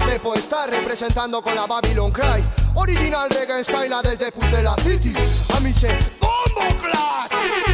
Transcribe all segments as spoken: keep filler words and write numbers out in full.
Pepo está representando con la Babylon Cry. Original reggae style desde Pucela City. A mí se Bombo Clap.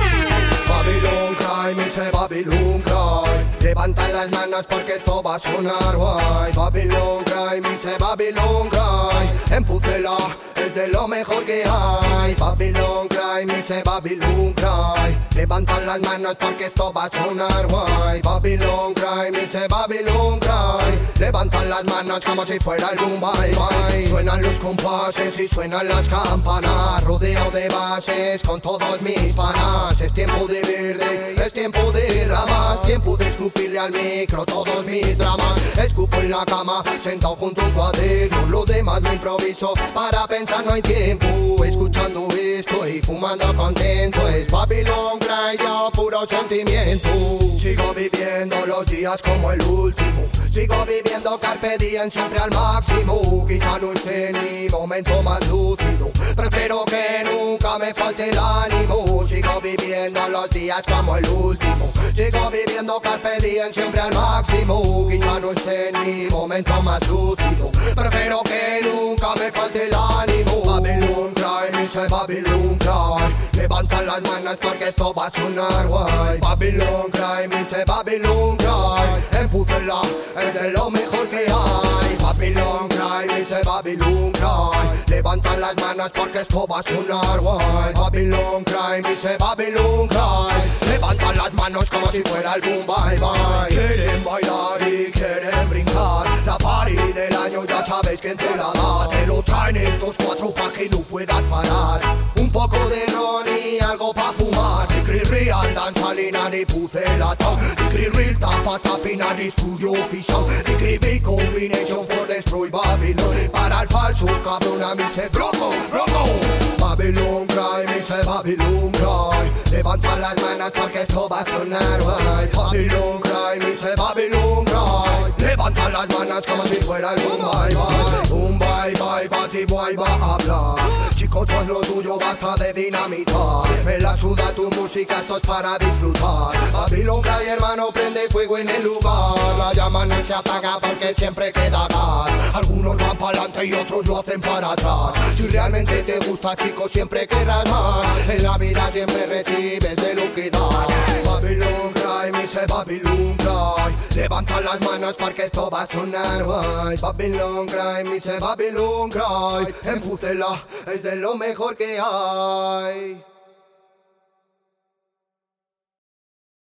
Babylon Cry, me dice Babylon Cry. Levantan las manos porque esto va a sonar guay. Babylon Cry, me dice Babylon Cry. En Pucela es de lo mejor que hay. Babylon Cry, me dice Babylon Cry. Levantan las manos porque esto va a sonar guay. Babylon Cry, me dice Babylon Cry. Levantan las manos como si fuera el boom bye bye. Suenan los compases y suenan las campanas. Rodeo de bases con todos mis panas. Es tiempo de verde, es tiempo de ramas. Tiempo de escupirle al micro todos mis dramas. Escupo en la cama, sentado junto a un cuaderno. Lo demás lo improviso, para pensar no hay tiempo. Escuchando esto y fumando contento. Es Babylon Cry, yo puro sentimiento. Sigo viviendo los días como el último. Sigo viviendo carpe diem siempre al máximo. Quizá no esté en mi momento más lúcido. Prefiero que nunca me falte el ánimo. Sigo viviendo los días como el último. Sigo viviendo carpe diem siempre al máximo. Quizá no esté en mi momento más lúcido. Prefiero que nunca me falte el ánimo. Babylon Cry, me dice Babylon Cry. Levantan las manos porque esto va a sonar guay. Babylon Cry, me dice Babylon Cry. En Pucela es de lo mejor que hay. Babylon Cry, me dice Babylon Cry. Levantan las manos porque esto va a sonar guay. Babylon Cry, me dice Babylon Cry. Levantan las manos como si fuera el boom bye bye. Quieren bailar y quieren brincar. La party del año ya sabes quién te la da. Te lo traen estos cuatro pa' que no puedas parar. Un poco de ron y algo pa' fumar. Tigri real, danzalina de Pucela town. Tigri real, tapa tapina de estudio oficial. Tigri big combination for destroy Babylon. Para el falso cabrón a mí se broco, broco. Babylon Cry, me dice Babylon Cry. Levantan las manos porque esto va a sonar guay. Babylon Cry, me dice Babylon Cry. Levantan las manos como si fuera el boom bye bye. Boom bye bye, Bati Boy va a hablar. Chicos, con lo tuyo basta de dinamitar. Me la suda tu música, esto es para disfrutar. Babylon Cry, hermano, prende fuego en el lugar. La llama no se apaga porque siempre queda gas. Algunos van para adelante y otros lo hacen para atrás. Si realmente te gusta, chicos, siempre querrás más. En la vida siempre recibes de lo que das. Babylon Cry, me dice Babylon Cry. Levantan las manos porque esto va a sonar guay. Babylon Cry, me dice Babylon Cry. En Pucela es de lo mejor que hay.